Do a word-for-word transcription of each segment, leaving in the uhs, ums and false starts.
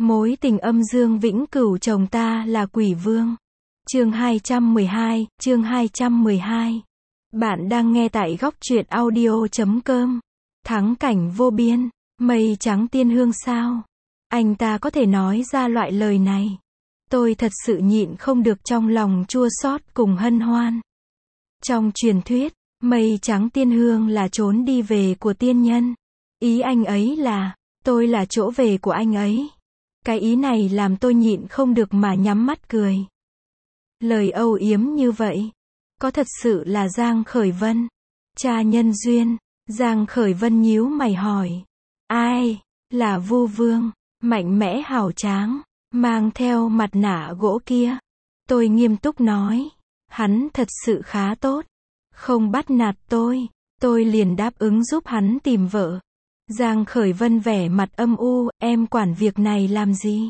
Mối tình âm dương vĩnh cửu chồng ta là quỷ vương. Chương hai trăm mười hai, chương hai trăm mười hai. Bạn đang nghe tại góc truyện audio chấm com. Thắng cảnh vô biên, mây trắng tiên hương sao? Anh ta có thể nói ra loại lời này. Tôi thật sự nhịn không được, trong lòng chua xót cùng hân hoan. Trong truyền thuyết, mây trắng tiên hương là chốn đi về của tiên nhân. Ý anh ấy là, tôi là chỗ về của anh ấy. Cái ý này làm tôi nhịn không được mà nhắm mắt cười. Lời âu yếm như vậy, có thật sự là Giang Khởi Vân, cha nhân duyên? Giang Khởi Vân nhíu mày hỏi. Ai? Là Vu Vương, mạnh mẽ hào tráng, mang theo mặt nạ gỗ kia. Tôi nghiêm túc nói. Hắn thật sự khá tốt, không bắt nạt tôi, tôi liền đáp ứng giúp hắn tìm vợ. Giang Khởi Vân vẻ mặt âm u, em quản việc này làm gì?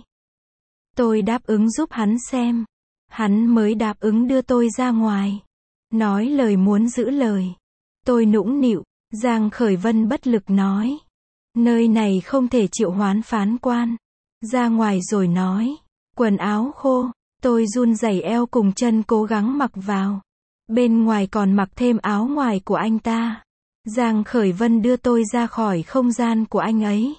Tôi đáp ứng giúp hắn xem. Hắn mới đáp ứng đưa tôi ra ngoài. Nói lời muốn giữ lời. Tôi nũng nịu. Giang Khởi Vân bất lực nói. Nơi này không thể triệu hoán phán quan. Ra ngoài rồi nói. Quần áo khô. Tôi run rẩy eo cùng chân cố gắng mặc vào. Bên ngoài còn mặc thêm áo ngoài của anh ta. Giang Khởi Vân đưa tôi ra khỏi không gian của anh ấy.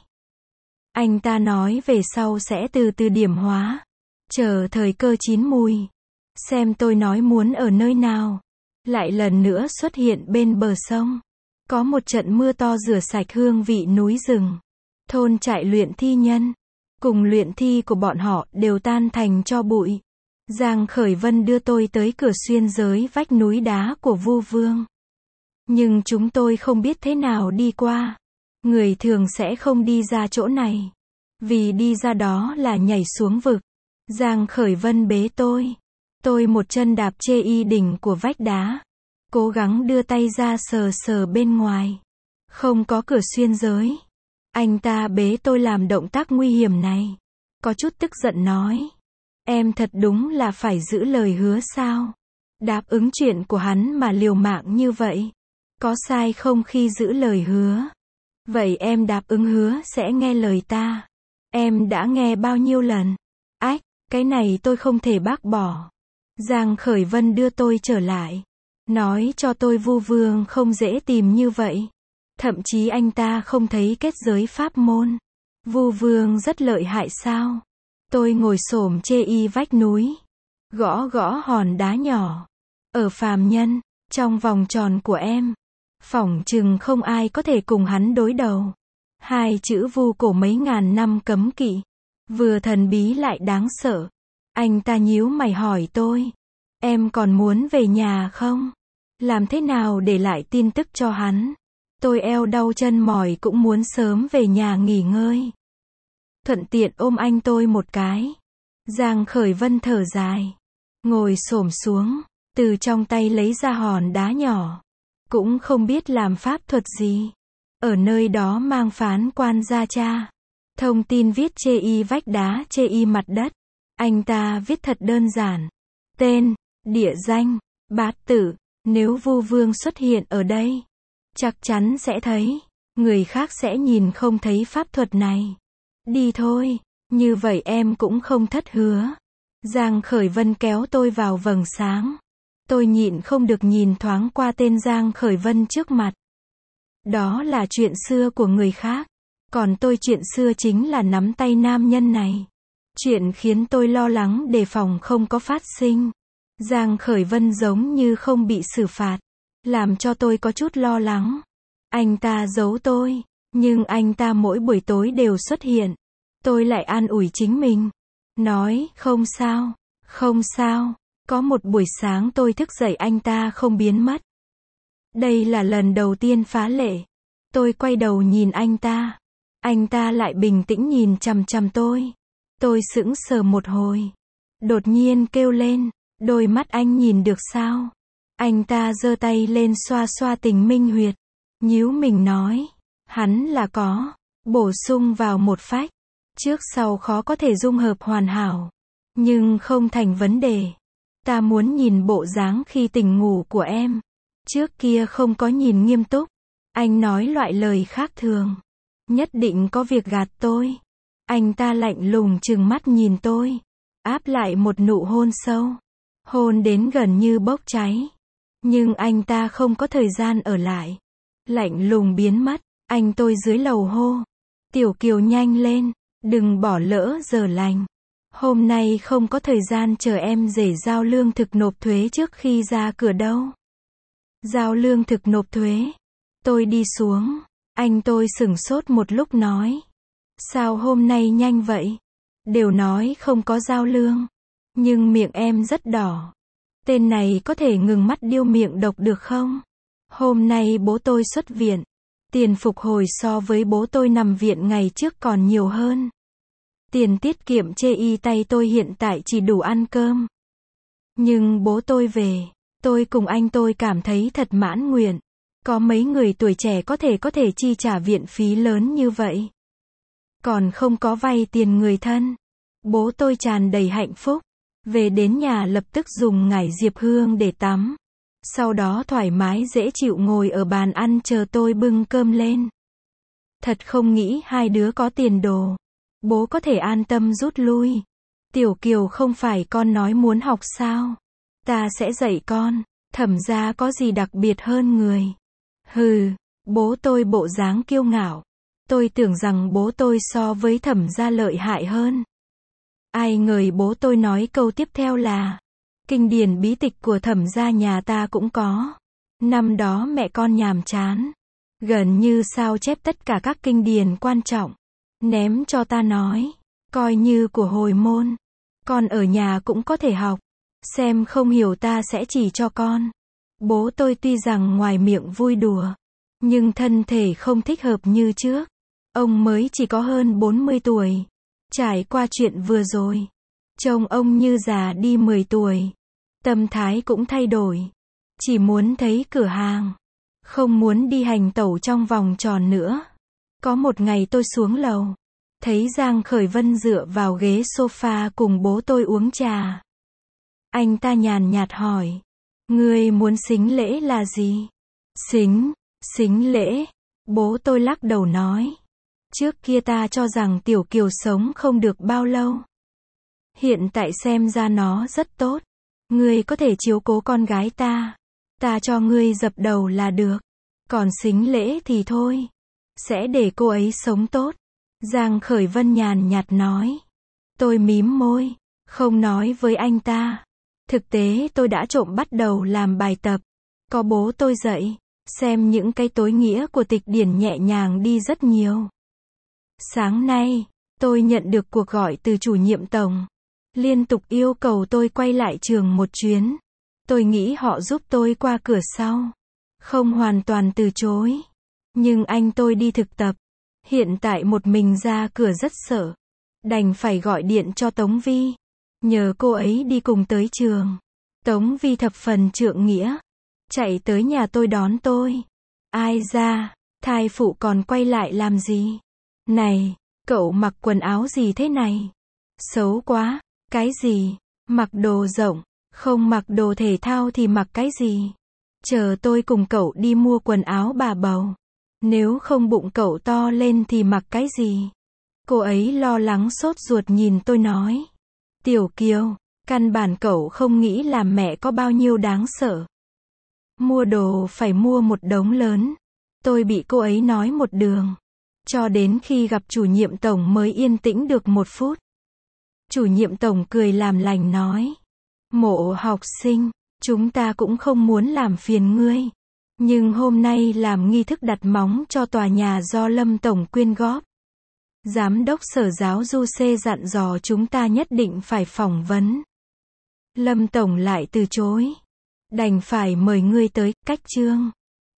Anh ta nói về sau sẽ từ từ điểm hóa. Chờ thời cơ chín mùi. Xem tôi nói muốn ở nơi nào. Lại lần nữa xuất hiện bên bờ sông. Có một trận mưa to rửa sạch hương vị núi rừng. Thôn trại luyện thi nhân. Cùng luyện thi của bọn họ đều tan thành tro bụi. Giang Khởi Vân đưa tôi tới cửa xuyên giới vách núi đá của Vu Vương. Nhưng chúng tôi không biết thế nào đi qua. Người thường sẽ không đi ra chỗ này. Vì đi ra đó là nhảy xuống vực. Giang Khởi Vân bế tôi. Tôi một chân đạp chê y đỉnh của vách đá. Cố gắng đưa tay ra sờ sờ bên ngoài. Không có cửa xuyên giới. Anh ta bế tôi làm động tác nguy hiểm này. Có chút tức giận nói. Em thật đúng là phải giữ lời hứa sao? Đáp ứng chuyện của hắn mà liều mạng như vậy. Có sai không khi giữ lời hứa? Vậy em đáp ứng hứa sẽ nghe lời ta. Em đã nghe bao nhiêu lần? Ách, cái này tôi không thể bác bỏ. Giang Khởi Vân đưa tôi trở lại. Nói cho tôi Vu Vương không dễ tìm như vậy. Thậm chí anh ta không thấy kết giới pháp môn. Vu Vương rất lợi hại sao? Tôi ngồi xổm chê y vách núi. Gõ gõ hòn đá nhỏ. Ở phàm nhân, trong vòng tròn của em. Phỏng chừng không ai có thể cùng hắn đối đầu. Hai chữ vu cổ mấy ngàn năm cấm kỵ. Vừa thần bí lại đáng sợ. Anh ta nhíu mày hỏi tôi. Em còn muốn về nhà không? Làm thế nào để lại tin tức cho hắn? Tôi eo đau chân mỏi cũng muốn sớm về nhà nghỉ ngơi. Thuận tiện ôm anh tôi một cái. Giang Khởi Vân thở dài. Ngồi xổm xuống. Từ trong tay lấy ra hòn đá nhỏ. Cũng không biết làm pháp thuật gì. Ở nơi đó mang phán quan ra tra. Thông tin viết chê y vách đá, chê y mặt đất. Anh ta viết thật đơn giản. Tên, địa danh, bát tự. Nếu Vu Vương xuất hiện ở đây, chắc chắn sẽ thấy. Người khác sẽ nhìn không thấy pháp thuật này. Đi thôi, như vậy em cũng không thất hứa. Giang Khởi Vân kéo tôi vào vầng sáng. Tôi nhịn không được nhìn thoáng qua tên Giang Khởi Vân trước mặt. Đó là chuyện xưa của người khác. Còn tôi chuyện xưa chính là nắm tay nam nhân này. Chuyện khiến tôi lo lắng đề phòng không có phát sinh. Giang Khởi Vân giống như không bị xử phạt. Làm cho tôi có chút lo lắng. Anh ta giấu tôi. Nhưng anh ta mỗi buổi tối đều xuất hiện. Tôi lại an ủi chính mình. Nói, không sao, không sao. Có một buổi sáng tôi thức dậy anh ta không biến mất. Đây là lần đầu tiên phá lệ. Tôi quay đầu nhìn anh ta. Anh ta lại bình tĩnh nhìn chằm chằm tôi. Tôi sững sờ một hồi. Đột nhiên kêu lên. Đôi mắt anh nhìn được sao? Anh ta giơ tay lên xoa xoa Tình Minh huyệt. Nhíu mình nói. Hắn là có. Bổ sung vào một phách. Trước sau khó có thể dung hợp hoàn hảo. Nhưng không thành vấn đề. Ta muốn nhìn bộ dáng khi tỉnh ngủ của em. Trước kia không có nhìn nghiêm túc. Anh nói loại lời khác thường. Nhất định có việc gạt tôi. Anh ta lạnh lùng trừng mắt nhìn tôi, áp lại một nụ hôn sâu, hôn đến gần như bốc cháy. Nhưng anh ta không có thời gian ở lại, lạnh lùng biến mất. Anh tôi dưới lầu hô, Tiểu Kiều nhanh lên, đừng bỏ lỡ giờ lành. Hôm nay không có thời gian chờ em rể giao lương thực nộp thuế trước khi ra cửa đâu. Giao lương thực nộp thuế. Tôi đi xuống, anh tôi sửng sốt một lúc nói. Sao hôm nay nhanh vậy? Đều nói không có giao lương. Nhưng miệng em rất đỏ. Tên này có thể ngừng mắt điêu miệng độc được không? Hôm nay bố tôi xuất viện. Tiền phục hồi so với bố tôi nằm viện ngày trước còn nhiều hơn. Tiền tiết kiệm chê y tay tôi hiện tại chỉ đủ ăn cơm. Nhưng bố tôi về, tôi cùng anh tôi cảm thấy thật mãn nguyện. Có mấy người tuổi trẻ có thể có thể chi trả viện phí lớn như vậy. Còn không có vay tiền người thân. Bố tôi tràn đầy hạnh phúc. Về đến nhà lập tức dùng ngải diệp hương để tắm. Sau đó thoải mái dễ chịu ngồi ở bàn ăn chờ tôi bưng cơm lên. Thật không nghĩ hai đứa có tiền đồ. Bố có thể an tâm rút lui. Tiểu Kiều không phải con nói muốn học sao? Ta sẽ dạy con. Thẩm gia có gì đặc biệt hơn người? Hừ, bố tôi bộ dáng kiêu ngạo. Tôi tưởng rằng bố tôi so với Thẩm gia lợi hại hơn. Ai ngờ bố tôi nói câu tiếp theo là kinh điển bí tịch của Thẩm gia nhà ta cũng có. Năm đó mẹ con nhàm chán, gần như sao chép tất cả các kinh điển quan trọng, ném cho ta nói, coi như của hồi môn. Con ở nhà cũng có thể học. Xem không hiểu ta sẽ chỉ cho con. Bố tôi tuy rằng ngoài miệng vui đùa, nhưng thân thể không thích hợp như trước. Ông mới chỉ có hơn bốn mươi tuổi. Trải qua chuyện vừa rồi, trông ông như già đi mười tuổi. Tâm thái cũng thay đổi. Chỉ muốn thấy cửa hàng. Không muốn đi hành tẩu trong vòng tròn nữa. Có một ngày tôi xuống lầu. Thấy Giang Khởi Vân dựa vào ghế sofa cùng bố tôi uống trà. Anh ta nhàn nhạt hỏi. Ngươi muốn sính lễ là gì? Sính, sính lễ. Bố tôi lắc đầu nói. Trước kia ta cho rằng Tiểu Kiều sống không được bao lâu. Hiện tại xem ra nó rất tốt. Ngươi có thể chiếu cố con gái ta. Ta cho ngươi dập đầu là được. Còn sính lễ thì thôi. Sẽ để cô ấy sống tốt. Giang Khởi Vân nhàn nhạt nói. Tôi mím môi. Không nói với anh ta. Thực tế tôi đã trộm bắt đầu làm bài tập. Có bố tôi dạy. Xem những cái tối nghĩa của tịch điển nhẹ nhàng đi rất nhiều. Sáng nay, tôi nhận được cuộc gọi từ chủ nhiệm tổng. Liên tục yêu cầu tôi quay lại trường một chuyến. Tôi nghĩ họ giúp tôi qua cửa sau. Không hoàn toàn từ chối. Nhưng anh tôi đi thực tập. Hiện tại một mình ra cửa rất sợ. Đành phải gọi điện cho Tống Vi. Nhờ cô ấy đi cùng tới trường. Tống Vi thập phần trượng nghĩa. Chạy tới nhà tôi đón tôi. Ai ra, thai phụ còn quay lại làm gì? Này, cậu mặc quần áo gì thế này? Xấu quá. Cái gì? Mặc đồ rộng. Không mặc đồ thể thao thì mặc cái gì? Chờ tôi cùng cậu đi mua quần áo bà bầu. Nếu không bụng cậu to lên thì mặc cái gì? Cô ấy lo lắng sốt ruột nhìn tôi nói. Tiểu Kiều, căn bản cậu không nghĩ là mẹ có bao nhiêu đáng sợ. Mua đồ phải mua một đống lớn. Tôi bị cô ấy nói một đường. Cho đến khi gặp chủ nhiệm tổng mới yên tĩnh được một phút. Chủ nhiệm tổng cười làm lành nói. Mộ học sinh, chúng ta cũng không muốn làm phiền ngươi. Nhưng hôm nay làm nghi thức đặt móng cho tòa nhà do Lâm Tổng quyên góp. Giám đốc sở giáo Du C dặn dò chúng ta nhất định phải phỏng vấn. Lâm Tổng lại từ chối. Đành phải mời ngươi tới, cách chương.